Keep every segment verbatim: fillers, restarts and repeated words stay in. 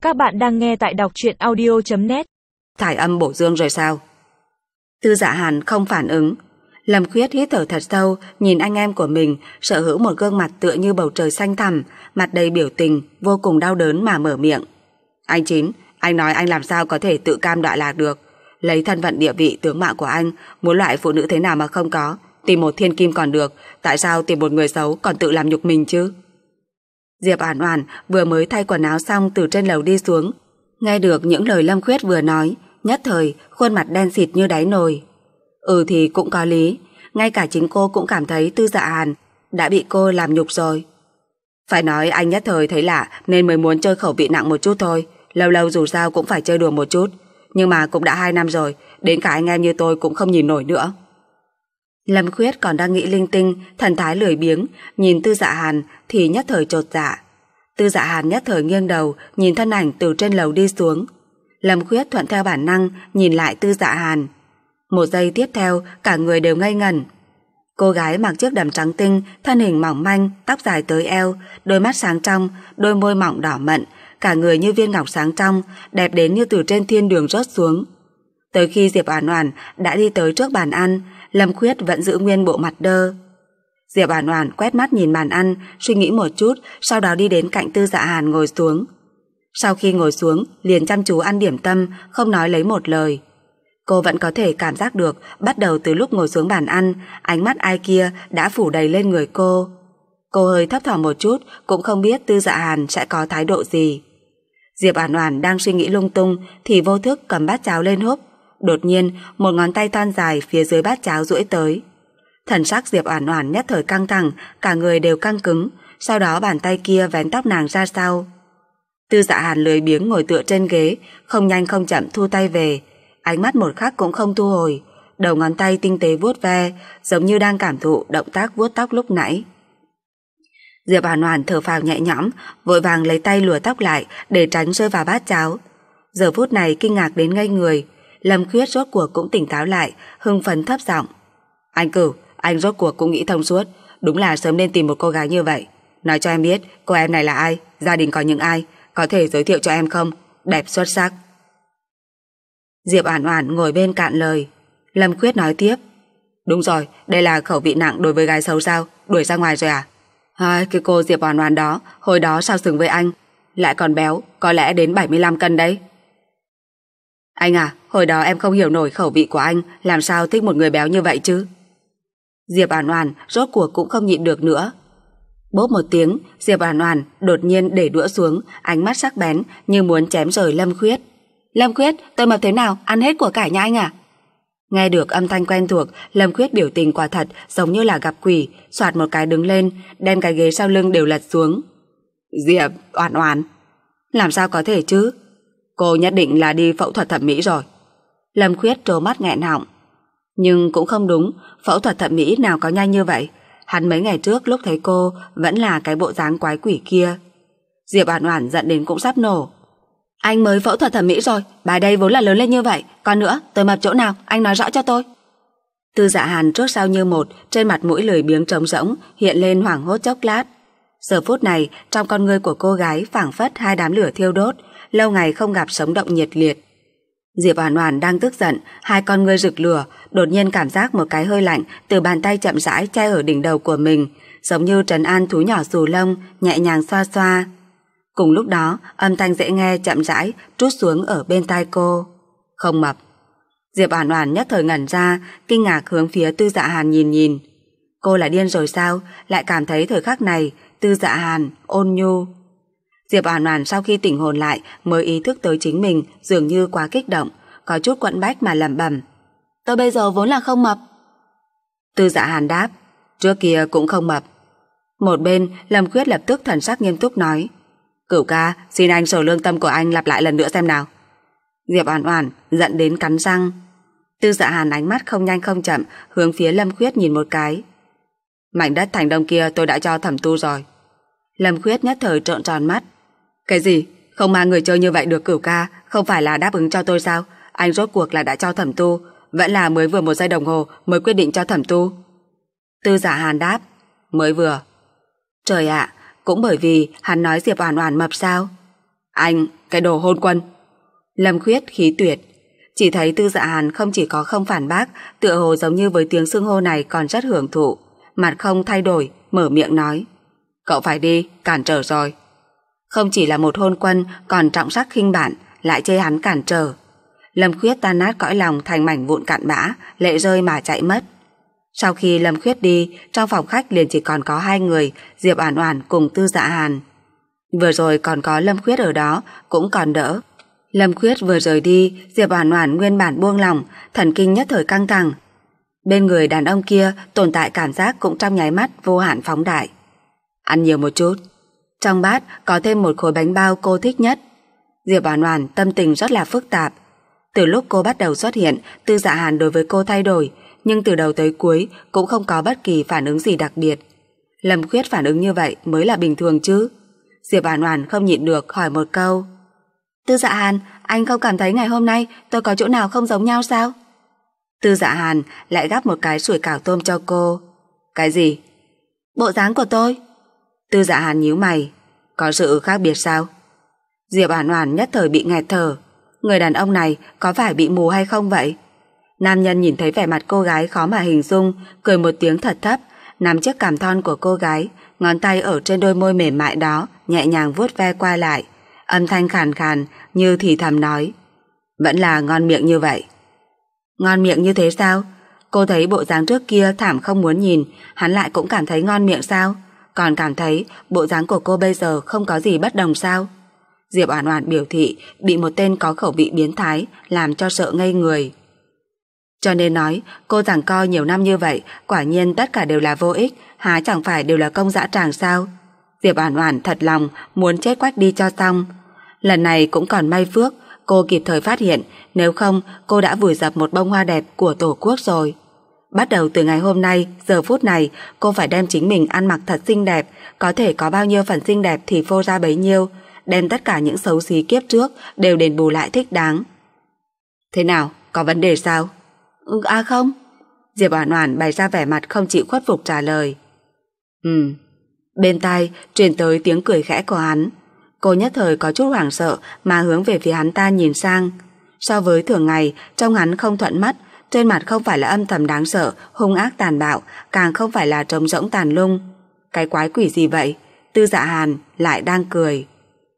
Các bạn đang nghe tại đọc truyện audio chấm net. Thải âm bổ dương rồi sao? Tư Dạ Hàn không phản ứng. Lâm Khuyết hít thở thật sâu, nhìn anh em của mình, sở hữu một gương mặt tựa như bầu trời xanh thẳm, mặt đầy biểu tình, vô cùng đau đớn mà mở miệng. Anh Chín, anh nói anh làm sao có thể tự cam đoạ lạc được? Lấy thân phận địa vị tướng mạo của anh, muốn loại phụ nữ thế nào mà không có? Tìm một thiên kim còn được, tại sao tìm một người xấu còn tự làm nhục mình chứ? Diệp Oản Oản vừa mới thay quần áo xong từ trên lầu đi xuống, nghe được những lời Lâm Khuyết vừa nói, nhất thời khuôn mặt đen xịt như đáy nồi. Ừ thì cũng có lý, ngay cả chính cô cũng cảm thấy Tư Dạ Hàn đã bị cô làm nhục rồi. Phải nói anh nhất thời thấy lạ nên mới muốn chơi khẩu vị nặng một chút thôi, lâu lâu dù sao cũng phải chơi đùa một chút, nhưng mà cũng đã hai năm rồi, đến cả anh em như tôi cũng không nhìn nổi nữa. Lâm Khuyết còn đang nghĩ linh tinh, thần thái lười biếng, nhìn Tư Dạ Hàn thì nhất thời chột dạ. Tư Dạ Hàn nhất thời nghiêng đầu, nhìn thân ảnh từ trên lầu đi xuống. Lâm Khuyết thuận theo bản năng nhìn lại Tư Dạ Hàn. Một giây tiếp theo, cả người đều ngây ngẩn. Cô gái mặc chiếc đầm trắng tinh, thân hình mỏng manh, tóc dài tới eo, đôi mắt sáng trong, đôi môi mỏng đỏ mận, cả người như viên ngọc sáng trong, đẹp đến như từ trên thiên đường rớt xuống. Tới khi Diệp Oản Oản đã đi tới trước bàn ăn, Lâm Khuyết vẫn giữ nguyên bộ mặt đơ. Diệp Oản Oản quét mắt nhìn bàn ăn, suy nghĩ một chút, sau đó đi đến cạnh Tư Dạ Hàn ngồi xuống. Sau khi ngồi xuống, liền chăm chú ăn điểm tâm, không nói lấy một lời. Cô vẫn có thể cảm giác được, bắt đầu từ lúc ngồi xuống bàn ăn, ánh mắt ai kia đã phủ đầy lên người cô. Cô hơi thấp thỏm một chút, cũng không biết Tư Dạ Hàn sẽ có thái độ gì. Diệp Oản Oản đang suy nghĩ lung tung thì vô thức cầm bát cháo lên húp. Đột nhiên, một ngón tay thon dài phía dưới bát cháo duỗi tới. Thần sắc Diệp Oản Oản nhất thời căng thẳng, cả người đều căng cứng, sau đó bàn tay kia vén tóc nàng ra sau. Tư Dạ Hàn lười biếng ngồi tựa trên ghế, không nhanh không chậm thu tay về, ánh mắt một khắc cũng không thu hồi, đầu ngón tay tinh tế vuốt ve, giống như đang cảm thụ động tác vuốt tóc lúc nãy. Diệp Oản Oản thở phào nhẹ nhõm, vội vàng lấy tay lùa tóc lại để tránh rơi vào bát cháo. Giờ phút này kinh ngạc đến ngây người, Lâm Khuyết rốt cuộc cũng tỉnh táo lại, hưng phấn thấp giọng. Anh Cửu, anh rốt cuộc cũng nghĩ thông suốt, đúng là sớm nên tìm một cô gái như vậy. Nói cho em biết, cô em này là ai, gia đình có những ai, có thể giới thiệu cho em không? Đẹp xuất sắc. Diệp Oản Oản ngồi bên cạn lời. Lâm Khuyết nói tiếp. Đúng rồi, đây là khẩu vị nặng đối với gái xấu sao, đuổi ra ngoài rồi à? Hai, cái cô Diệp Oản Oản đó, hồi đó sao xứng với anh, lại còn béo, có lẽ đến bảy mươi lăm cân đấy. Anh à, hồi đó em không hiểu nổi khẩu vị của anh, làm sao thích một người béo như vậy chứ? Diệp Oản Oản rốt cuộc cũng không nhịn được nữa. Bốp một tiếng, Diệp Oản Oản đột nhiên để đũa xuống, ánh mắt sắc bén như muốn chém rời Lâm Khuyết. Lâm Khuyết, tôi mập thế nào, ăn hết của cải nhà anh à? Nghe được âm thanh quen thuộc, Lâm Khuyết biểu tình quả thật giống như là gặp quỷ, xoạt một cái đứng lên, đem cái ghế sau lưng đều lật xuống. Diệp Oản Oản, làm sao có thể chứ? Cô nhất định là đi phẫu thuật thẩm mỹ rồi. Lâm Khuyết trố mắt nghẹn họng. Nhưng cũng không đúng, phẫu thuật thẩm mỹ nào có nhanh như vậy. Hắn mấy ngày trước lúc thấy cô vẫn là cái bộ dáng quái quỷ kia. Diệp Oản Oản giận đến cũng sắp nổ. Anh mới phẫu thuật thẩm mỹ rồi, bài đây vốn là lớn lên như vậy, còn nữa, tôi mập chỗ nào, anh nói rõ cho tôi. Tư Dạ Hàn trước sau như một, trên mặt mũi lười biếng trống rỗng hiện lên hoảng hốt chốc lát. Giờ phút này, trong con ngươi của cô gái phảng phất hai đám lửa thiêu đốt, lâu ngày không gặp sống động nhiệt liệt. Diệp Oản Oản đang tức giận, hai con ngươi rực lửa, đột nhiên cảm giác một cái hơi lạnh từ bàn tay chậm rãi che ở đỉnh đầu của mình, giống như trấn an thú nhỏ xù lông, nhẹ nhàng xoa xoa. Cùng lúc đó, âm thanh dễ nghe chậm rãi trút xuống ở bên tai cô. Không mập. Diệp Oản Oản nhất thời ngẩn ra, kinh ngạc hướng phía Tư Dạ Hàn nhìn nhìn. Cô là điên rồi sao, lại cảm thấy thời khắc này, Tư Dạ Hàn ôn nhu. Diệp Oản Oản sau khi tỉnh hồn lại mới ý thức tới chính mình dường như quá kích động, có chút quẫn bách mà lẩm bẩm. Tôi bây giờ vốn là không mập. Tư Dạ Hàn đáp, trước kia cũng không mập. Một bên, Lâm Khuyết lập tức thần sắc nghiêm túc nói. Cửu ca, xin anh sờ lương tâm của anh lặp lại lần nữa xem nào. Diệp Oản Oản giận đến cắn răng. Tư Dạ Hàn ánh mắt không nhanh không chậm hướng phía Lâm Khuyết nhìn một cái. Mảnh đất Thành Đông kia tôi đã cho Thẩm Tu rồi. Lâm Khuyết nhất thời trợn tròn mắt. Cái gì? Không mang người chơi như vậy được Cửu ca, không phải là đáp ứng cho tôi sao? Anh rốt cuộc là đã cho Thẩm Tu, vẫn là mới vừa một giây đồng hồ mới quyết định cho Thẩm Tu? Tư Dạ Hàn đáp, mới vừa. Trời ạ, cũng bởi vì hắn nói Diệp Oản Oản mập sao? Anh, cái đồ hôn quân. Lâm Khuyết khí tuyệt. Chỉ thấy Tư Dạ Hàn không chỉ có không phản bác, tựa hồ giống như với tiếng xưng hô này còn rất hưởng thụ, mặt không thay đổi, mở miệng nói: cậu phải đi, cản trở rồi. Không chỉ là một hôn quân, còn trọng sắc khinh bạn, lại chê hắn cản trở. Lâm Khuyết tan nát cõi lòng thành mảnh vụn cặn bã, lệ rơi mà chạy mất. Sau khi Lâm Khuyết đi, trong phòng khách liền chỉ còn có hai người, Diệp Oản Oản cùng Tư Dạ Hàn. Vừa rồi còn có Lâm Khuyết ở đó, cũng còn đỡ. Lâm Khuyết vừa rời đi, Diệp Oản Oản nguyên bản buông lỏng, thần kinh nhất thời căng thẳng. Bên người đàn ông kia tồn tại cảm giác cũng trong nháy mắt vô hạn phóng đại. Ăn nhiều một chút. Trong bát có thêm một khối bánh bao cô thích nhất. Diệp Oản Oản tâm tình rất là phức tạp. Từ lúc cô bắt đầu xuất hiện, Tư Dạ Hàn đối với cô thay đổi, nhưng từ đầu tới cuối cũng không có bất kỳ phản ứng gì đặc biệt. Lâm Khuyết phản ứng như vậy mới là bình thường chứ. Diệp Oản Oản không nhịn được hỏi một câu: Tư Dạ Hàn, anh không cảm thấy ngày hôm nay tôi có chỗ nào không giống nhau sao? Tư Dạ Hàn lại gắp một cái sủi cảo tôm cho cô. Cái gì? Bộ dáng của tôi. Tư Dạ Hàn nhíu mày. Có sự khác biệt sao? Diệp Oản Oản nhất thời bị nghẹt thở. Người đàn ông này có phải bị mù hay không vậy? Nam nhân nhìn thấy vẻ mặt cô gái khó mà hình dung, cười một tiếng thật thấp, nắm chiếc cằm thon của cô gái, ngón tay ở trên đôi môi mềm mại đó nhẹ nhàng vuốt ve qua lại, âm thanh khàn khàn như thì thầm nói: vẫn là ngon miệng như vậy. Ngon miệng như thế sao? Cô thấy bộ dáng trước kia thảm không muốn nhìn, hắn lại cũng cảm thấy ngon miệng sao? Còn cảm thấy bộ dáng của cô bây giờ không có gì bất đồng sao? Diệp Oản Oản biểu thị bị một tên có khẩu vị biến thái làm cho sợ ngây người. Cho nên nói, cô giằng co nhiều năm như vậy, quả nhiên tất cả đều là vô ích, há chẳng phải đều là công dã tràng sao? Diệp Oản Oản thật lòng muốn chết quách đi cho xong. Lần này cũng còn may phước, cô kịp thời phát hiện, nếu không cô đã vùi dập một bông hoa đẹp của Tổ quốc rồi. Bắt đầu từ ngày hôm nay, giờ phút này, cô phải đem chính mình ăn mặc thật xinh đẹp, có thể có bao nhiêu phần xinh đẹp thì phô ra bấy nhiêu, đem tất cả những xấu xí kiếp trước đều đền bù lại thích đáng. Thế nào, có vấn đề sao? Ừ, à không. Diệp Oản Oản bày ra vẻ mặt không chịu khuất phục trả lời. Ừ. Bên tai truyền tới tiếng cười khẽ của hắn. Cô nhất thời có chút hoảng sợ mà hướng về phía hắn ta nhìn sang. So với thường ngày, trông hắn không thuận mắt, trên mặt không phải là âm thầm đáng sợ, hung ác tàn bạo, càng không phải là trống rỗng tàn lung. Cái quái quỷ gì vậy? Tư Dạ Hàn lại đang cười.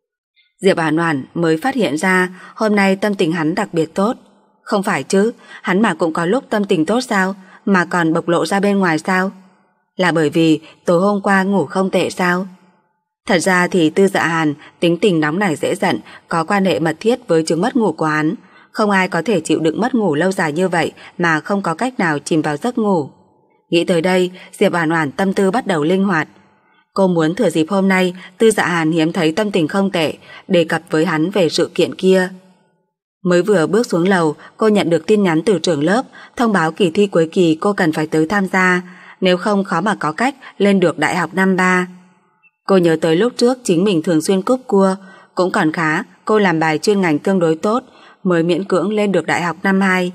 Diệp Oản Oản mới phát hiện ra hôm nay tâm tình hắn đặc biệt tốt. Không phải chứ, hắn mà cũng có lúc tâm tình tốt sao, mà còn bộc lộ ra bên ngoài sao? Là bởi vì tối hôm qua ngủ không tệ sao? Thật ra thì Tư Dạ Hàn tính tình nóng nảy dễ giận, có quan hệ mật thiết với chứng mất ngủ của hắn. Không ai có thể chịu đựng mất ngủ lâu dài như vậy mà không có cách nào chìm vào giấc ngủ. Nghĩ tới đây, Diệp Oản Oản tâm tư bắt đầu linh hoạt. Cô muốn thừa dịp hôm nay Tư Dạ Hàn hiếm thấy tâm tình không tệ, đề cập với hắn về sự kiện kia. Mới vừa bước xuống lầu, cô nhận được tin nhắn từ trưởng lớp, thông báo kỳ thi cuối kỳ cô cần phải tới tham gia, nếu không khó mà có cách lên được đại học năm ba. Cô nhớ tới lúc trước chính mình thường xuyên cúp cua, cũng còn khá, cô làm bài chuyên ngành tương đối tốt, mới miễn cưỡng lên được đại học năm hai.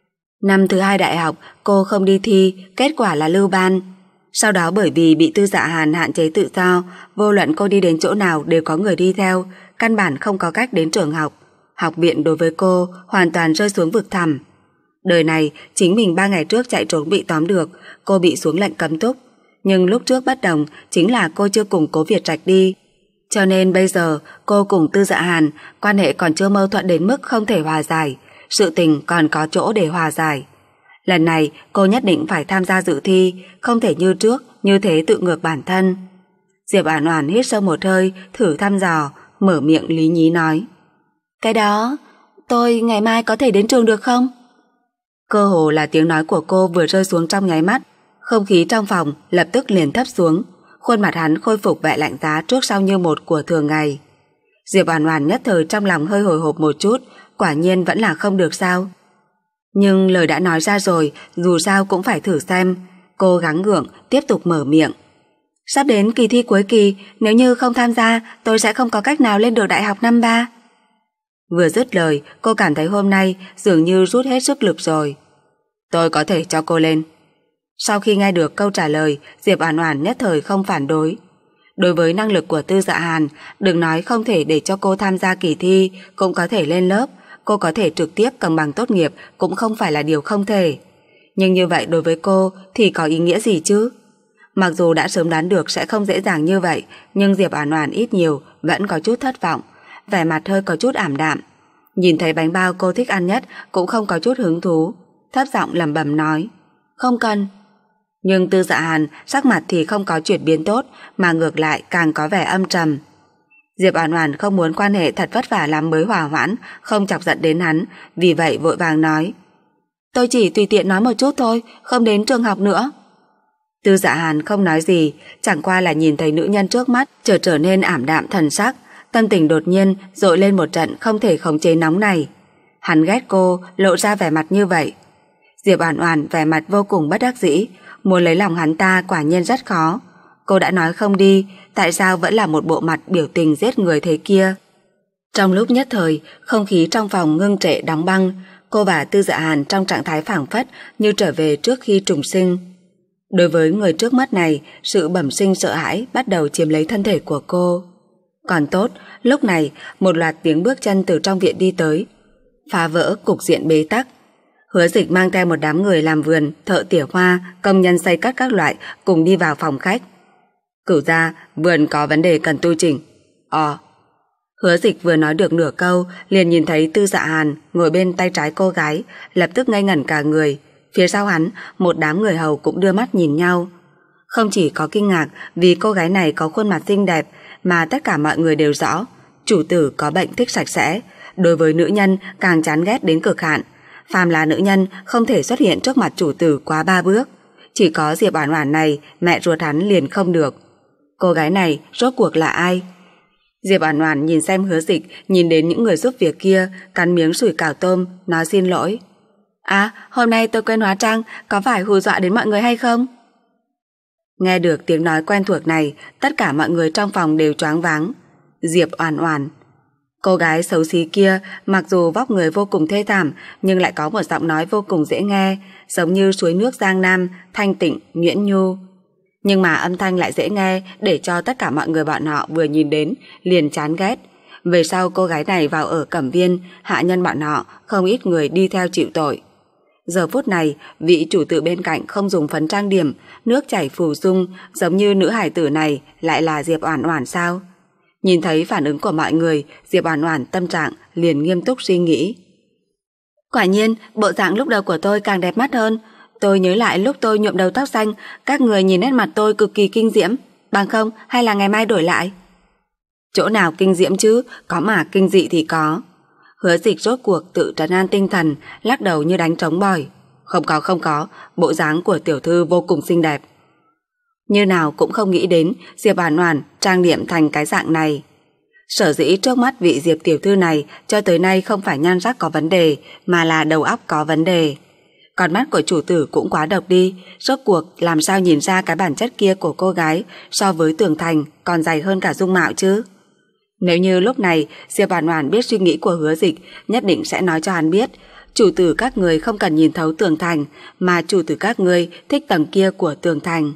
Năm thứ hai đại học, cô không đi thi, kết quả là lưu ban. Sau đó bởi vì bị Tư Dạ Hàn hạn chế tự do, vô luận cô đi đến chỗ nào đều có người đi theo, căn bản không có cách đến trường học. Học viện đối với cô hoàn toàn rơi xuống vực thẳm. Đời này, chính mình ba ngày trước chạy trốn bị tóm được, cô bị xuống lệnh cấm túc. Nhưng lúc trước bất đồng, chính là cô chưa cùng Cố Việt Trạch đi. Cho nên bây giờ, cô cùng Tư Dạ Hàn, quan hệ còn chưa mâu thuẫn đến mức không thể hòa giải, sự tình còn có chỗ để hòa giải. Lần này, cô nhất định phải tham gia dự thi, không thể như trước, như thế tự ngược bản thân. Diệp Oản Oản hít sâu một hơi, thử thăm dò, mở miệng lý nhí nói. Cái đó, tôi ngày mai có thể đến trường được không? Cơ hồ là tiếng nói của cô vừa rơi xuống trong nháy mắt, không khí trong phòng lập tức liền thấp xuống, khuôn mặt hắn khôi phục vẻ lạnh giá trước sau như một của thường ngày. Diệp Oản Oản nhất thời trong lòng hơi hồi hộp một chút, quả nhiên vẫn là không được sao. Nhưng lời đã nói ra rồi, dù sao cũng phải thử xem. Cô gắng gượng, tiếp tục mở miệng. Sắp đến kỳ thi cuối kỳ, nếu như không tham gia, tôi sẽ không có cách nào lên được đại học năm ba. Vừa dứt lời, cô cảm thấy hôm nay dường như rút hết sức lực rồi. Tôi có thể cho cô lên. Sau khi nghe được câu trả lời, Diệp Oản Oản nhất thời không phản đối. Đối với năng lực của Tư Dạ Hàn, đừng nói không thể để cho cô tham gia kỳ thi, cũng có thể lên lớp, cô có thể trực tiếp cầm bằng tốt nghiệp cũng không phải là điều không thể. Nhưng như vậy đối với cô thì có ý nghĩa gì chứ? Mặc dù đã sớm đoán được sẽ không dễ dàng như vậy, nhưng Diệp Oản Oản ít nhiều vẫn có chút thất vọng, vẻ mặt hơi có chút ảm đạm. Nhìn thấy bánh bao cô thích ăn nhất cũng không có chút hứng thú, thấp giọng lẩm bẩm nói, không cần. Nhưng Tư Dạ Hàn sắc mặt thì không có chuyển biến tốt, mà ngược lại càng có vẻ âm trầm. Diệp Oản Oản không muốn quan hệ thật vất vả lắm mới hòa hoãn, không chọc giận đến hắn, vì vậy vội vàng nói, tôi chỉ tùy tiện nói một chút thôi, không đến trường học nữa. Tư Dạ Hàn không nói gì, chẳng qua là nhìn thấy nữ nhân trước mắt trở trở nên ảm đạm thần sắc, tâm tình đột nhiên dội lên một trận không thể khống chế nóng này. Hắn ghét cô lộ ra vẻ mặt như vậy. Diệp Oản Oản vẻ mặt vô cùng bất đắc dĩ, muốn lấy lòng hắn ta quả nhiên rất khó. Cô đã nói không đi, tại sao vẫn là một bộ mặt biểu tình giết người thế kia? Trong lúc nhất thời, không khí trong phòng ngưng trệ đóng băng, cô và Tư Dạ Hàn trong trạng thái phảng phất như trở về trước khi trùng sinh. Đối với người trước mắt này, sự bẩm sinh sợ hãi bắt đầu chiếm lấy thân thể của cô. Còn tốt, lúc này một loạt tiếng bước chân từ trong viện đi tới, phá vỡ cục diện bế tắc. Hứa Dịch mang theo một đám người làm vườn, thợ tỉa hoa, công nhân xây cắt các loại cùng đi vào phòng khách. Cửu gia, vườn có vấn đề cần tu chỉnh. Ờ. Hứa Dịch vừa nói được nửa câu, liền nhìn thấy Tư Dạ Hàn ngồi bên tay trái cô gái, lập tức ngây ngẩn cả người. Phía sau hắn, một đám người hầu cũng đưa mắt nhìn nhau. Không chỉ có kinh ngạc vì cô gái này có khuôn mặt xinh đẹp, mà tất cả mọi người đều rõ, chủ tử có bệnh thích sạch sẽ, đối với nữ nhân càng chán ghét đến cực hạn. Phàm là nữ nhân không thể xuất hiện trước mặt chủ tử quá ba bước. Chỉ có Diệp Oản Oản này, mẹ ruột hắn liền không được. Cô gái này rốt cuộc là ai? Diệp Oản Oản nhìn xem Hứa Dịch, nhìn đến những người giúp việc kia, cắn miếng sủi cảo tôm, nói xin lỗi. À, hôm nay tôi quên hóa trang, có phải hù dọa đến mọi người hay không? Nghe được tiếng nói quen thuộc này, tất cả mọi người trong phòng đều choáng váng. Diệp Oản Oản. Cô gái xấu xí kia, mặc dù vóc người vô cùng thê thảm, nhưng lại có một giọng nói vô cùng dễ nghe, giống như suối nước Giang Nam, thanh tịnh, nhuyễn nhu. Nhưng mà âm thanh lại dễ nghe, để cho tất cả mọi người bọn họ vừa nhìn đến liền chán ghét. Về sau cô gái này vào ở Cẩm Viên, hạ nhân bọn họ không ít người đi theo chịu tội. Giờ phút này, vị chủ tử bên cạnh không dùng phấn trang điểm, nước chảy phù dung, giống như nữ hải tử này lại là Diệp Oản Oản sao? Nhìn thấy phản ứng của mọi người, Diệp Oản Oản tâm trạng liền nghiêm túc suy nghĩ. Quả nhiên, bộ dạng lúc đầu của tôi càng đẹp mắt hơn. Tôi nhớ lại lúc tôi nhuộm đầu tóc xanh, các người nhìn nét mặt tôi cực kỳ kinh diễm. Bằng không, hay là ngày mai đổi lại? Chỗ nào kinh diễm chứ, có mà kinh dị thì có. Hứa Dịch rốt cuộc tự trấn an tinh thần, lắc đầu như đánh trống bỏi. Không có không có, bộ dáng của tiểu thư vô cùng xinh đẹp. Như nào cũng không nghĩ đến Diệp Oản Oản trang điểm thành cái dạng này. Sở dĩ trước mắt vị Diệp tiểu thư này cho tới nay không phải nhan sắc có vấn đề, mà là đầu óc có vấn đề. Con mắt của chủ tử cũng quá độc đi, rốt cuộc làm sao nhìn ra cái bản chất kia của cô gái so với Tường Thành còn dày hơn cả dung mạo chứ? Nếu như lúc này Diệp Oản Oản biết suy nghĩ của Hứa Dịch, nhất định sẽ nói cho hắn biết, chủ tử các người không cần nhìn thấu Tường Thành, mà chủ tử các người thích tầng kia của Tường Thành.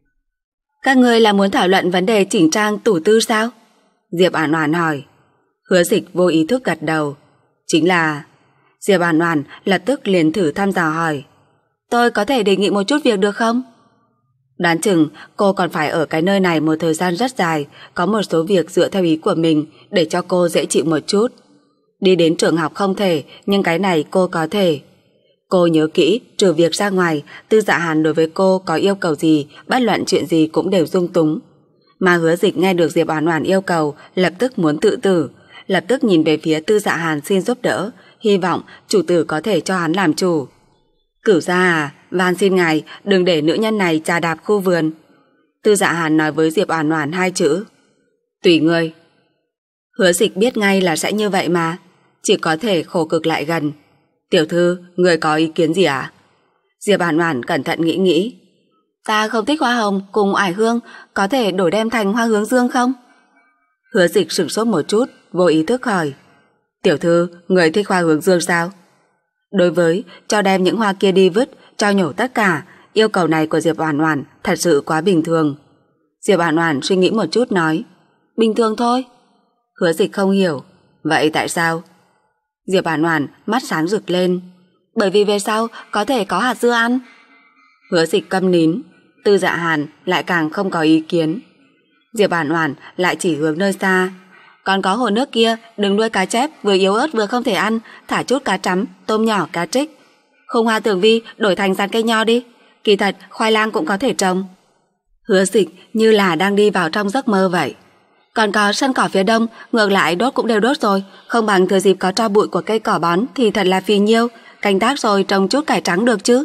Các người là muốn thảo luận vấn đề chỉnh trang tủ tư sao? Diệp Oản Oản hỏi. Hứa Dịch vô ý thức gật đầu. Chính là... Diệp Oản Oản lập tức liền thử thăm dò hỏi. Tôi có thể đề nghị một chút việc được không? Đoán chừng cô còn phải ở cái nơi này một thời gian rất dài, có một số việc dựa theo ý của mình để cho cô dễ chịu một chút. Đi đến trường học không thể, nhưng cái này cô có thể. Cô nhớ kỹ, trừ việc ra ngoài, Tư Dạ Hàn đối với cô có yêu cầu gì, bất luận chuyện gì cũng đều dung túng. Mà Hứa Dịch nghe được Diệp Oản Oản yêu cầu, lập tức muốn tự tử, lập tức nhìn về phía Tư Dạ Hàn xin giúp đỡ, hy vọng chủ tử có thể cho hắn làm chủ. Cửu gia à, van xin ngài đừng để nữ nhân này trà đạp khu vườn. Tư Dạ Hàn nói với Diệp Oản Oản hai chữ. Tùy ngươi. Hứa Dịch biết ngay là sẽ như vậy mà, chỉ có thể khổ cực lại gần. Tiểu thư, người có ý kiến gì à? Diệp Oản Oản cẩn thận nghĩ nghĩ. Ta không thích hoa hồng cùng oải hương, có thể đổi đem thành hoa hướng dương không? Hứa Dịch sửng sốt một chút, vô ý thức hỏi. Tiểu thư, người thích hoa hướng dương sao? Đối với cho đem những hoa kia đi vứt, cho nhổ tất cả, yêu cầu này của Diệp Oản Oản thật sự quá bình thường. Diệp Oản Oản suy nghĩ một chút nói, bình thường thôi. Hứa Dịch không hiểu, vậy tại sao? Diệp Oản Oản mắt sáng rực lên, bởi vì về sau có thể có hạt dưa ăn. Hứa Dịch câm nín, Tư Dạ Hàn lại càng không có ý kiến. Diệp Oản Oản lại chỉ hướng nơi xa, còn có hồ nước kia, đừng nuôi cá chép vừa yếu ớt vừa không thể ăn, thả chút cá trắm, tôm nhỏ, cá trích. Khung hoa tường vi đổi thành dàn cây nho đi, kỳ thật khoai lang cũng có thể trồng. Hứa Dịch như là đang đi vào trong giấc mơ vậy. Còn có sân cỏ phía đông, ngược lại đốt cũng đều đốt rồi, không bằng thừa dịp có tro bụi của cây cỏ bón thì thật là phì nhiêu, canh tác rồi trồng chút cải trắng được chứ.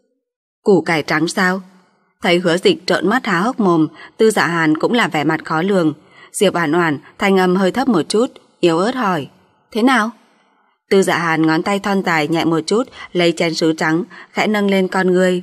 Củ cải trắng sao? Thấy Hứa Dịch trợn mắt há hốc mồm, Tư Dạ Hàn cũng là vẻ mặt khó lường. Diệp Oản Oản thanh âm hơi thấp một chút, yếu ớt hỏi, thế nào? Tư Dạ Hàn ngón tay thon dài nhẹ một chút, lấy chén sứ trắng, khẽ nâng lên con ngươi.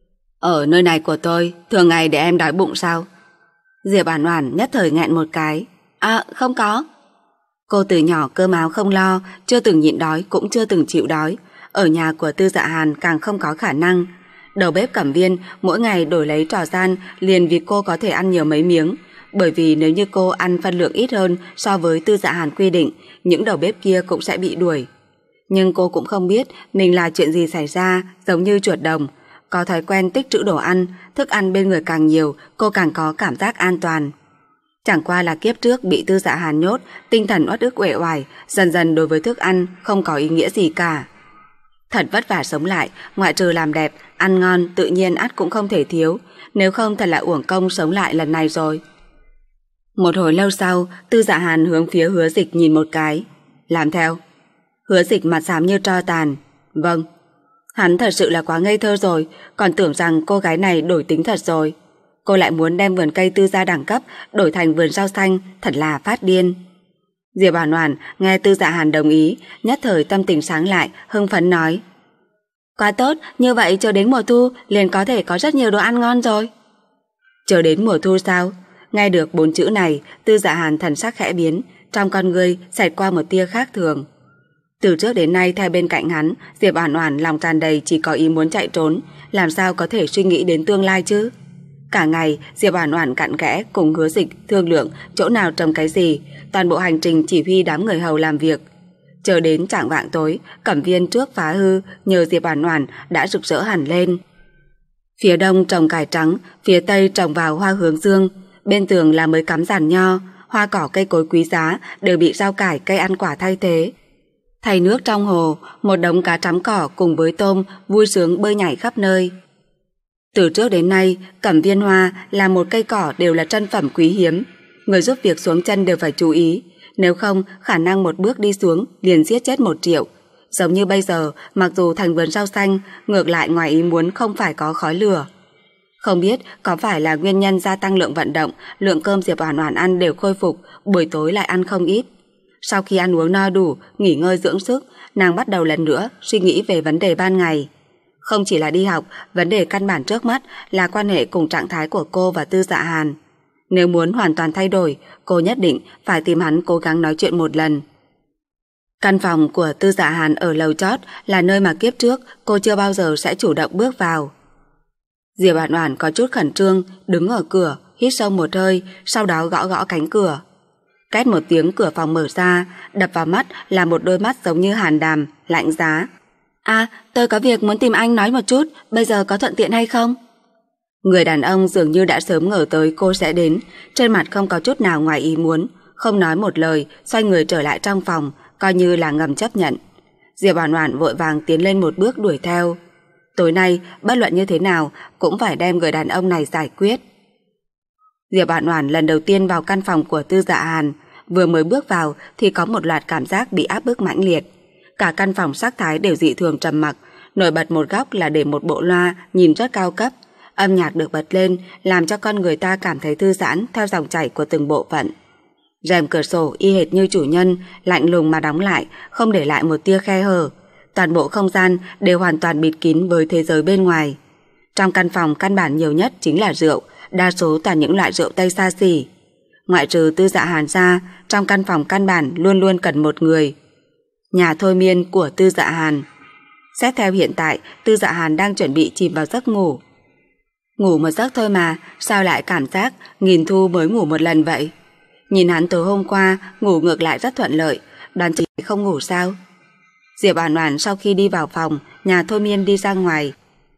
Ở nơi này của tôi, thường ngày để em đói bụng sao? Diệp Oản Oản nhất thời nghẹn một cái. À, không có. Cô từ nhỏ cơm áo không lo, chưa từng nhịn đói cũng chưa từng chịu đói. Ở nhà của Tư Dạ Hàn càng không có khả năng. Đầu bếp Cẩm Viên mỗi ngày đổi lấy trò gian liền vì cô có thể ăn nhiều mấy miếng. Bởi vì nếu như cô ăn phân lượng ít hơn so với Tư Dạ Hàn quy định, những đầu bếp kia cũng sẽ bị đuổi. Nhưng cô cũng không biết mình là chuyện gì xảy ra, giống như chuột đồng. Có thói quen tích trữ đồ ăn, thức ăn bên người càng nhiều, cô càng có cảm giác an toàn. Chẳng qua là kiếp trước bị Tư Dạ Hàn nhốt, tinh thần uất ức uể oải, dần dần đối với thức ăn không có ý nghĩa gì cả. Thật vất vả sống lại, ngoại trừ làm đẹp, ăn ngon tự nhiên ắt cũng không thể thiếu, nếu không thật là uổng công sống lại lần này rồi. Một hồi lâu sau, Tư Dạ Hàn hướng phía Hứa Dịch nhìn một cái. Làm theo. Hứa Dịch mặt xám như tro tàn. Vâng. Hắn thật sự là quá ngây thơ rồi, còn tưởng rằng cô gái này đổi tính thật rồi. Cô lại muốn đem vườn cây Tư gia đẳng cấp đổi thành vườn rau xanh, thật là phát điên. Diệp Oản Oản nghe Tư Dạ Hàn đồng ý, nhất thời tâm tình sáng lại, hưng phấn nói. Quá tốt, như vậy chờ đến mùa thu liền có thể có rất nhiều đồ ăn ngon rồi. Chờ đến mùa thu sao? Nghe được bốn chữ này, Tư Dạ Hàn thần sắc khẽ biến, trong con ngươi xẹt qua một tia khác thường. Từ trước đến nay theo bên cạnh hắn, Diệp Oản Oản lòng tràn đầy chỉ có ý muốn chạy trốn, làm sao có thể suy nghĩ đến tương lai chứ? Cả ngày, Diệp Oản Oản cặn kẽ cùng Hứa Dịch thương lượng chỗ nào trồng cái gì, toàn bộ hành trình chỉ huy đám người hầu làm việc. Chờ đến chạng vạng tối, Cẩm Viên trước phá hư, nhờ Diệp Oản Oản đã rực rỡ hẳn lên. Phía đông trồng cải trắng, phía tây trồng vào hoa hướng dương, bên tường là mới cắm giàn nho, hoa cỏ cây cối quý giá đều bị rau cải cây ăn quả thay thế. Thay nước trong hồ, một đống cá trắm cỏ cùng với tôm vui sướng bơi nhảy khắp nơi. Từ trước đến nay, Cẩm Viên Hoa là một cây cỏ đều là trân phẩm quý hiếm. Người giúp việc xuống chân đều phải chú ý, nếu không khả năng một bước đi xuống liền giết chết một triệu. Giống như bây giờ, mặc dù thành vườn rau xanh, ngược lại ngoài ý muốn không phải có khói lửa. Không biết có phải là nguyên nhân gia tăng lượng vận động, lượng cơm Diệp Oản Oản ăn đều khôi phục, buổi tối lại ăn không ít. Sau khi ăn uống no đủ, nghỉ ngơi dưỡng sức, nàng bắt đầu lần nữa suy nghĩ về vấn đề ban ngày. Không chỉ là đi học, vấn đề căn bản trước mắt là quan hệ cùng trạng thái của cô và Tư Dạ Hàn. Nếu muốn hoàn toàn thay đổi, cô nhất định phải tìm hắn cố gắng nói chuyện một lần. Căn phòng của Tư Dạ Hàn ở lầu chót là nơi mà kiếp trước cô chưa bao giờ sẽ chủ động bước vào. Diệp Oản Oản có chút khẩn trương, đứng ở cửa, hít sâu một hơi, sau đó gõ gõ cánh cửa. Két một tiếng cửa phòng mở ra, đập vào mắt là một đôi mắt giống như hàn đàm, lạnh giá. À, tôi có việc muốn tìm anh nói một chút, bây giờ có thuận tiện hay không? Người đàn ông dường như đã sớm ngờ tới cô sẽ đến, trên mặt không có chút nào ngoài ý muốn, không nói một lời, xoay người trở lại trong phòng, coi như là ngầm chấp nhận. Diệp Oản Oản vội vàng tiến lên một bước đuổi theo. Tối nay, bất luận như thế nào, cũng phải đem người đàn ông này giải quyết. Diệp Oản Oản lần đầu tiên vào căn phòng của Tư Dạ Hàn, vừa mới bước vào thì có một loạt cảm giác bị áp bức mãnh liệt. Cả căn phòng sắc thái đều dị thường trầm mặc, nổi bật một góc là để một bộ loa nhìn rất cao cấp. Âm nhạc được bật lên làm cho con người ta cảm thấy thư giãn theo dòng chảy của từng bộ phận. Rèm cửa sổ y hệt như chủ nhân, lạnh lùng mà đóng lại, không để lại một tia khe hở. Toàn bộ không gian đều hoàn toàn bịt kín với thế giới bên ngoài. Trong căn phòng căn bản nhiều nhất chính là rượu, đa số toàn những loại rượu Tây xa xỉ. Ngoại trừ Tư Dạ Hàn ra, trong căn phòng căn bản luôn luôn cần một người. Nhà thôi miên của Tư Dạ Hàn. Xét theo hiện tại, Tư Dạ Hàn đang chuẩn bị chìm vào giấc ngủ. Ngủ một giấc thôi mà, sao lại cảm giác nghìn thu mới ngủ một lần vậy? Nhìn hắn từ hôm qua ngủ ngược lại rất thuận lợi, đoán chỉ không ngủ sao? Diệp Oản Oản sau khi đi vào phòng, nhà thôi miên đi ra ngoài.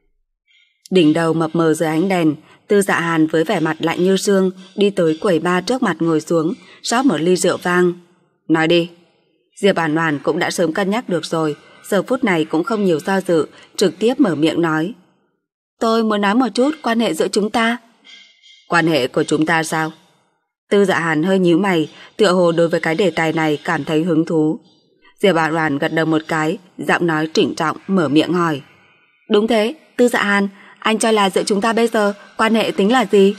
Đỉnh đầu mập mờ dưới ánh đèn, Tư Dạ Hàn với vẻ mặt lạnh như xương đi tới quầy bar trước mặt ngồi xuống, rót một ly rượu vang. Nói đi. Diệp Oản Oản cũng đã sớm cân nhắc được rồi, giờ phút này cũng không nhiều do dự, trực tiếp mở miệng nói. Tôi muốn nói một chút quan hệ giữa chúng ta. Quan hệ của chúng ta sao? Tư Dạ Hàn hơi nhíu mày, tựa hồ đối với cái đề tài này cảm thấy hứng thú. Diệp Oản Oản gật đầu một cái, giọng nói trịnh trọng mở miệng hỏi. Đúng thế, Tư Dạ Hàn, anh cho là giữa chúng ta bây giờ quan hệ tính là gì?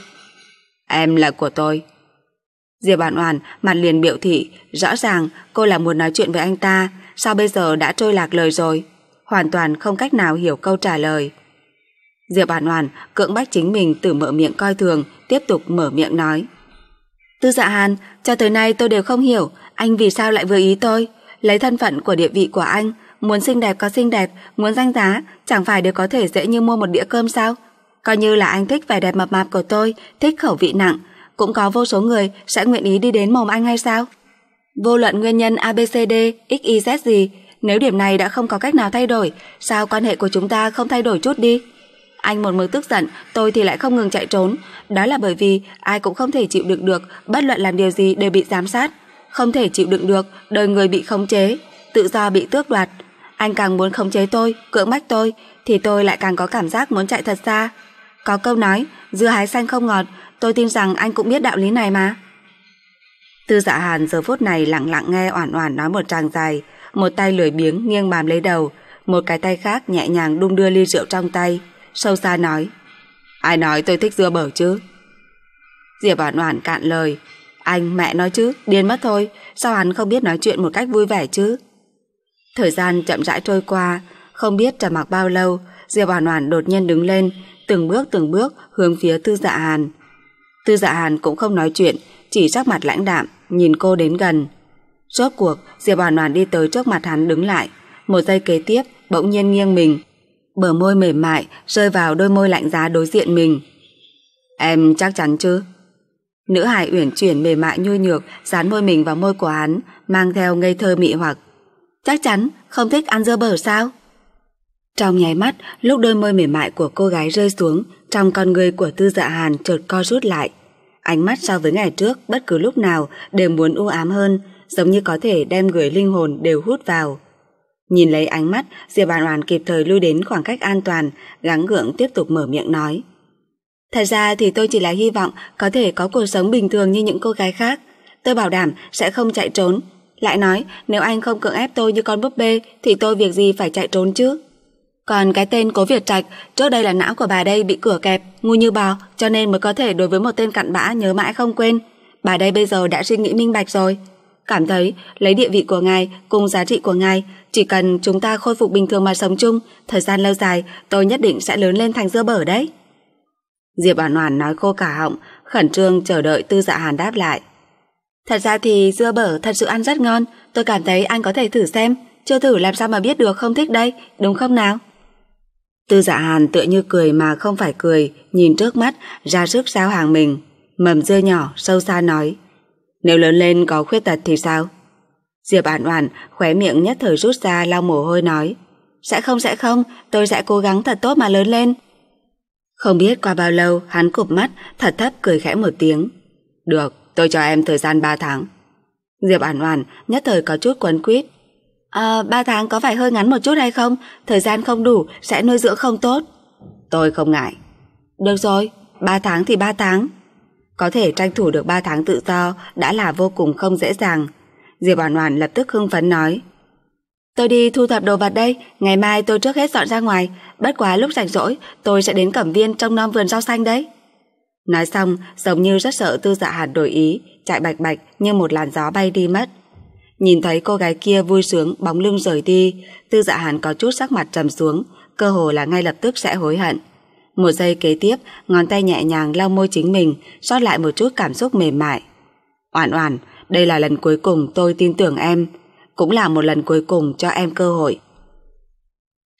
Em là của tôi. Diệp Oản Oản mặt liền biểu thị, rõ ràng cô là muốn nói chuyện với anh ta, sao bây giờ đã trôi lạc lời rồi, hoàn toàn không cách nào hiểu câu trả lời. Diệp Oản Oản cưỡng bách chính mình từ mở miệng coi thường, tiếp tục mở miệng nói. Tư Dạ Hàn, cho tới nay tôi đều không hiểu anh vì sao lại vừa ý tôi, lấy thân phận của địa vị của anh, muốn xinh đẹp có xinh đẹp, muốn danh giá, chẳng phải đều có thể dễ như mua một đĩa cơm sao? Coi như là anh thích vẻ đẹp mập mạp của tôi, thích khẩu vị nặng, cũng có vô số người sẽ nguyện ý đi đến mồm anh hay sao? Vô luận nguyên nhân a bê xê đê, ích y dét gì, nếu điểm này đã không có cách nào thay đổi, sao quan hệ của chúng ta không thay đổi chút đi? Anh một mực tức giận, tôi thì lại không ngừng chạy trốn, đó là bởi vì ai cũng không thể chịu đựng được, bất luận làm điều gì đều bị giám sát, không thể chịu đựng được đời người bị khống chế, tự do bị tước đoạt. Anh càng muốn khống chế tôi, cưỡng bách tôi, thì tôi lại càng có cảm giác muốn chạy thật xa. Có câu nói, dưa hái xanh không ngọt, tôi tin rằng anh cũng biết đạo lý này mà. Tư Dạ Hàn giờ phút này lặng lặng nghe Oản Oản nói một tràng dài, một tay lười biếng nghiêng bám lấy đầu, một cái tay khác nhẹ nhàng đung đưa ly rượu trong tay, sâu xa nói. Ai nói tôi thích dưa bở chứ? Diệp Oản Oản cạn lời. Anh mẹ nói chứ, điên mất thôi, sao hắn không biết nói chuyện một cách vui vẻ chứ? Thời gian chậm rãi trôi qua, không biết trầm mặc bao lâu, Diệp Oản Oản đột nhiên đứng lên, từng bước từng bước hướng phía Tư Dạ Hàn. Tư Dạ Hàn cũng không nói chuyện, chỉ sắc mặt lãnh đạm, nhìn cô đến gần. Rốt cuộc, Diệp Oản Oản đi tới trước mặt hắn đứng lại, một giây kế tiếp bỗng nhiên nghiêng mình, bờ môi mềm mại rơi vào đôi môi lạnh giá đối diện mình. Em chắc chắn chứ? Nữ hài uyển chuyển mềm mại nhu nhược dán môi mình vào môi của hắn, mang theo ngây thơ mị hoặc. Chắc chắn, không thích ăn dưa bở sao? Trong nháy mắt, lúc đôi môi mềm mại của cô gái rơi xuống, trong con người của Tư Dạ Hàn chợt co rút lại. Ánh mắt so với ngày trước bất cứ lúc nào đều muốn u ám hơn, giống như có thể đem người linh hồn đều hút vào. Nhìn lấy ánh mắt, Diệp Oản Oản kịp thời lui đến khoảng cách an toàn, gắng gượng tiếp tục mở miệng nói. Thật ra thì tôi chỉ là hy vọng có thể có cuộc sống bình thường như những cô gái khác. Tôi bảo đảm sẽ không chạy trốn. Lại nói, nếu anh không cưỡng ép tôi như con búp bê thì tôi việc gì phải chạy trốn chứ? Còn cái tên Cố Việt Trạch, trước đây là não của bà đây bị cửa kẹp, ngu như bò, cho nên mới có thể đối với một tên cặn bã nhớ mãi không quên. Bà đây bây giờ đã suy nghĩ minh bạch rồi. Cảm thấy lấy địa vị của ngài cùng giá trị của ngài, chỉ cần chúng ta khôi phục bình thường mà sống chung, thời gian lâu dài tôi nhất định sẽ lớn lên thành dưa bở đấy. Diệp Oản Oản nói khô cả họng, khẩn trương chờ đợi Tư Dạ Hàn đáp lại. Thật ra thì dưa bở thật sự ăn rất ngon, tôi cảm thấy anh có thể thử xem, chưa thử làm sao mà biết được không thích đây, đúng không nào? Tư Dạ Hàn tựa như cười mà không phải cười, nhìn trước mắt, ra sức giao hàng mình, mầm dưa nhỏ sâu xa nói. Nếu lớn lên có khuyết tật thì sao? Diệp Oản Oản khóe miệng nhất thời rút ra lau mồ hôi nói. Sẽ không sẽ không, tôi sẽ cố gắng thật tốt mà lớn lên. Không biết qua bao lâu hắn cụp mắt, thật thấp cười khẽ một tiếng. Được, tôi cho em thời gian ba tháng. Diệp Oản Oản nhất thời có chút quấn quýt. À, ba tháng có phải hơi ngắn một chút hay không? Thời gian không đủ, sẽ nuôi dưỡng không tốt. Tôi không ngại. Được rồi, ba tháng thì ba tháng. Có thể tranh thủ được ba tháng tự do đã là vô cùng không dễ dàng. Diệp Oản Oản lập tức hưng phấn nói. Tôi đi thu thập đồ vật đây, ngày mai tôi trước hết dọn ra ngoài, bất quá lúc rảnh rỗi tôi sẽ đến Cẩm Viên trông nom vườn rau xanh đấy. Nói xong, giống như rất sợ Tư Dạ Hàn đổi ý, chạy bạch bạch như một làn gió bay đi mất. Nhìn thấy cô gái kia vui sướng bóng lưng rời đi, Tư Dạ Hàn có chút sắc mặt trầm xuống, cơ hồ là ngay lập tức sẽ hối hận. Một giây kế tiếp, ngón tay nhẹ nhàng lau môi chính mình, sót lại một chút cảm xúc mềm mại. Oản Oản, đây là lần cuối cùng tôi tin tưởng em, cũng là một lần cuối cùng cho em cơ hội.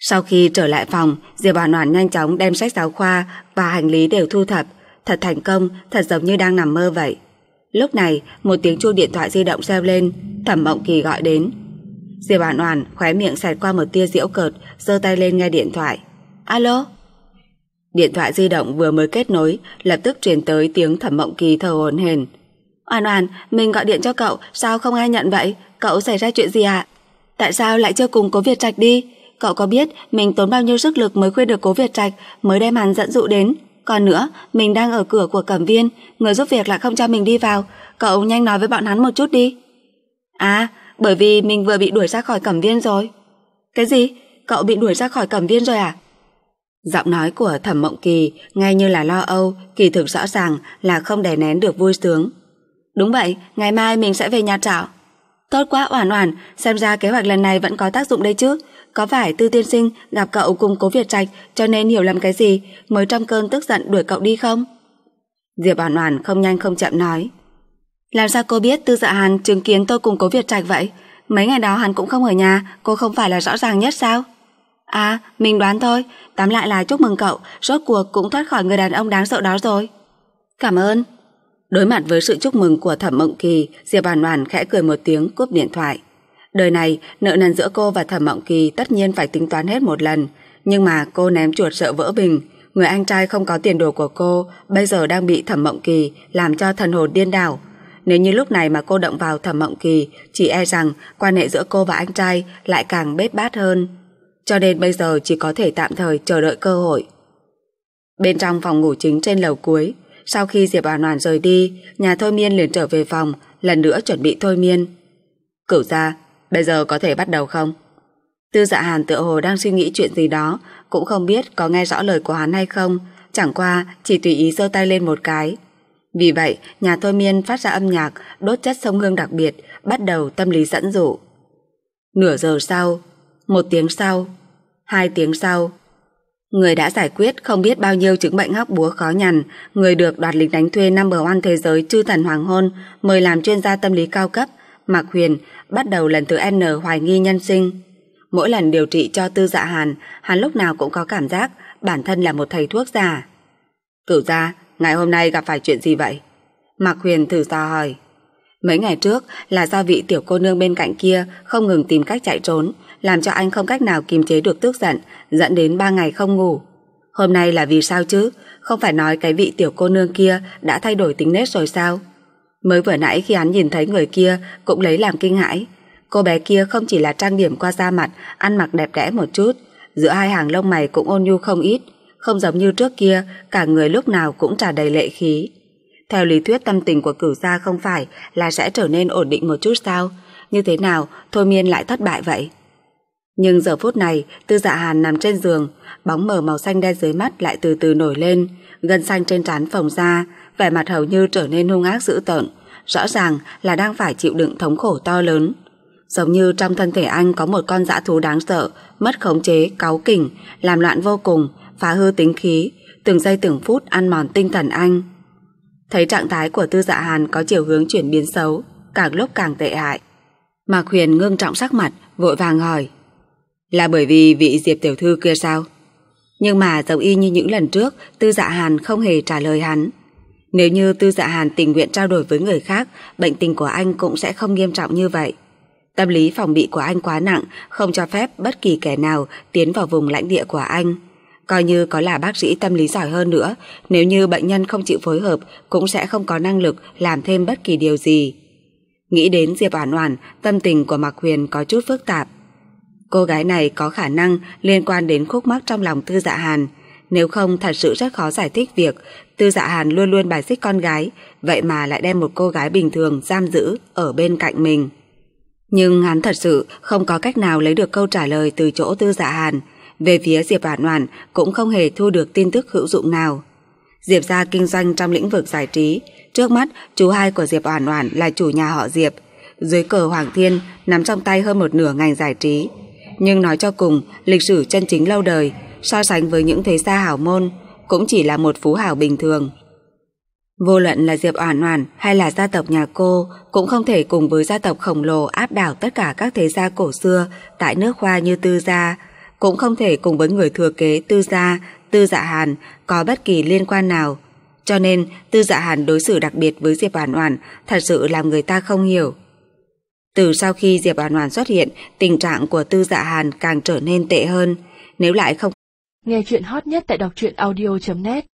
Sau khi trở lại phòng, Diệp Oản Oản nhanh chóng đem sách giáo khoa và hành lý đều thu thập, thật thành công, thật giống như đang nằm mơ vậy. Lúc này, một tiếng chuông điện thoại di động reo lên, Thẩm Mộng Kỳ gọi đến. Diệp Oản Oản khóe miệng xẹt qua một tia giễu cợt, giơ tay lên nghe điện thoại. Alo? Điện thoại di động vừa mới kết nối, lập tức truyền tới tiếng Thẩm Mộng Kỳ thở hổn hển. Oản Oản, mình gọi điện cho cậu, sao không ai nhận vậy? Cậu xảy ra chuyện gì ạ? Tại sao lại chưa cùng Cố Việt Trạch đi? Cậu có biết mình tốn bao nhiêu sức lực mới khuyên được Cố Việt Trạch, mới đem hắn dẫn dụ đến? Còn nữa, mình đang ở cửa của Cẩm Viên, người giúp việc lại không cho mình đi vào. Cậu nhanh nói với bọn hắn một chút đi. À, bởi vì mình vừa bị đuổi ra khỏi Cẩm Viên rồi. Cái gì? Cậu bị đuổi ra khỏi Cẩm Viên rồi à? Giọng nói của Thẩm Mộng Kỳ nghe như là lo âu, kỳ thực rõ ràng là không đè nén được vui sướng. Đúng vậy, ngày mai mình sẽ về nhà trọ. Tốt quá Oản Oản, xem ra kế hoạch lần này vẫn có tác dụng đấy chứ. Có phải Tư tiên sinh gặp cậu cùng Cố Việt Trạch cho nên hiểu lầm cái gì mới trong cơn tức giận đuổi cậu đi không? Diệp Oản Oản không nhanh không chậm nói. Làm sao cô biết Tư Dạ Hàn chứng kiến tôi cùng Cố Việt Trạch vậy? Mấy ngày đó hắn cũng không ở nhà, cô không phải là rõ ràng nhất sao? À, mình đoán thôi, tóm lại là chúc mừng cậu, rốt cuộc cũng thoát khỏi người đàn ông đáng sợ đó rồi. Cảm ơn. Đối mặt với sự chúc mừng của Thẩm Mộng Kỳ, Diệp Oản Oản khẽ cười một tiếng cúp điện thoại. Đời này, nợ nần giữa cô và Thẩm Mộng Kỳ tất nhiên phải tính toán hết một lần, nhưng mà cô ném chuột sợ vỡ bình. Người anh trai không có tiền đồ của cô bây giờ đang bị Thẩm Mộng Kỳ làm cho thần hồn điên đảo. Nếu như lúc này mà cô động vào Thẩm Mộng Kỳ, chỉ e rằng quan hệ giữa cô và anh trai lại càng bết bát hơn. Cho nên bây giờ chỉ có thể tạm thời chờ đợi cơ hội. Bên trong phòng ngủ chính trên lầu cuối, sau khi Diệp Oản Oản rời đi, nhà thôi miên liền trở về phòng, lần nữa chuẩn bị thôi miên. Cửu gia, bây giờ có thể bắt đầu không? Tư Dạ Hàn tựa hồ đang suy nghĩ chuyện gì đó, cũng không biết có nghe rõ lời của hắn hay không, chẳng qua chỉ tùy ý giơ tay lên một cái. Vì vậy, nhà thôi miên phát ra âm nhạc, đốt chất sông hương đặc biệt, bắt đầu tâm lý dẫn dụ. Nửa giờ sau, một tiếng sau, hai tiếng sau, người đã giải quyết không biết bao nhiêu chứng bệnh hóc búa khó nhằn, người được đoạt lính đánh thuê number one thế giới Chư Thần Hoàng Hôn mời làm chuyên gia tâm lý cao cấp, Mạc Huyền bắt đầu lần thứ N hoài nghi nhân sinh. Mỗi lần điều trị cho Tư Dạ Hàn, hắn lúc nào cũng có cảm giác bản thân là một thầy thuốc giả. Cửu gia, ngày hôm nay gặp phải chuyện gì vậy? Mạc Huyền thử dò hỏi. Mấy ngày trước là do vị tiểu cô nương bên cạnh kia không ngừng tìm cách chạy trốn, làm cho anh không cách nào kiềm chế được tức giận, dẫn đến ba ngày không ngủ. Hôm nay là vì sao chứ? Không phải nói cái vị tiểu cô nương kia đã thay đổi tính nết rồi sao? Mới vừa nãy khi hắn nhìn thấy người kia cũng lấy làm kinh hãi. Cô bé kia không chỉ là trang điểm qua da mặt, ăn mặc đẹp đẽ một chút, giữa hai hàng lông mày cũng ôn nhu không ít, không giống như trước kia, cả người lúc nào cũng tràn đầy lệ khí. Theo lý thuyết tâm tình của Cửu gia không phải là sẽ trở nên ổn định một chút sao? Như thế nào thôi miên lại thất bại vậy? Nhưng giờ phút này, Tư Dạ Hàn nằm trên giường, bóng mờ màu xanh đen dưới mắt lại từ từ nổi lên, gân xanh trên trán phồng ra, vẻ mặt hầu như trở nên hung ác dữ tợn, rõ ràng là đang phải chịu đựng thống khổ to lớn. Giống như trong thân thể anh có một con dã thú đáng sợ, mất khống chế, cáu kỉnh, làm loạn vô cùng, phá hư tính khí, từng giây từng phút ăn mòn tinh thần anh. Thấy trạng thái của Tư Dạ Hàn có chiều hướng chuyển biến xấu, càng lúc càng tệ hại, Mạc Huyền ngưng trọng sắc mặt, vội vàng hỏi. Là bởi vì vị Diệp tiểu thư kia sao? Nhưng mà giống y như những lần trước, Tư Dạ Hàn không hề trả lời hắn. Nếu như Tư Dạ Hàn tình nguyện trao đổi với người khác, bệnh tình của anh cũng sẽ không nghiêm trọng như vậy. Tâm lý phòng bị của anh quá nặng, không cho phép bất kỳ kẻ nào tiến vào vùng lãnh địa của anh. Coi như có là bác sĩ tâm lý giỏi hơn nữa, nếu như bệnh nhân không chịu phối hợp, cũng sẽ không có năng lực làm thêm bất kỳ điều gì. Nghĩ đến Diệp Oản Oản, tâm tình của Mạc Huyền có chút phức tạp. Cô gái này có khả năng liên quan đến khúc mắc trong lòng Tư Dạ Hàn, nếu không thật sự rất khó giải thích việc Tư Dạ Hàn luôn luôn bài xích con gái, vậy mà lại đem một cô gái bình thường giam giữ ở bên cạnh mình. Nhưng hắn thật sự không có cách nào lấy được câu trả lời từ chỗ Tư Dạ Hàn. Về phía Diệp Oản Oản cũng không hề thu được tin tức hữu dụng nào. Diệp gia kinh doanh trong lĩnh vực giải trí, trước mắt chú hai của Diệp Oản Oản là chủ nhà họ Diệp, dưới cờ Hoàng Thiên nắm trong tay hơn một nửa ngành giải trí. Nhưng nói cho cùng, lịch sử chân chính lâu đời, so sánh với những thế gia hảo môn, cũng chỉ là một phú hào bình thường. Vô luận là Diệp Oản Oản hay là gia tộc nhà cô cũng không thể cùng với gia tộc khổng lồ áp đảo tất cả các thế gia cổ xưa tại nước Hoa như Tư gia. cũng không thể cùng với người thừa kế Tư gia, Tư Dạ Hàn có bất kỳ liên quan nào. Cho nên Tư Dạ Hàn đối xử đặc biệt với Diệp Oản Oản thật sự làm người ta không hiểu. Từ sau khi Diệp Oản Oản xuất hiện, tình trạng của Tư Dạ Hàn càng trở nên tệ hơn. Nếu lại không... Nghe chuyện hot nhất tại đọc truyện audio chấm net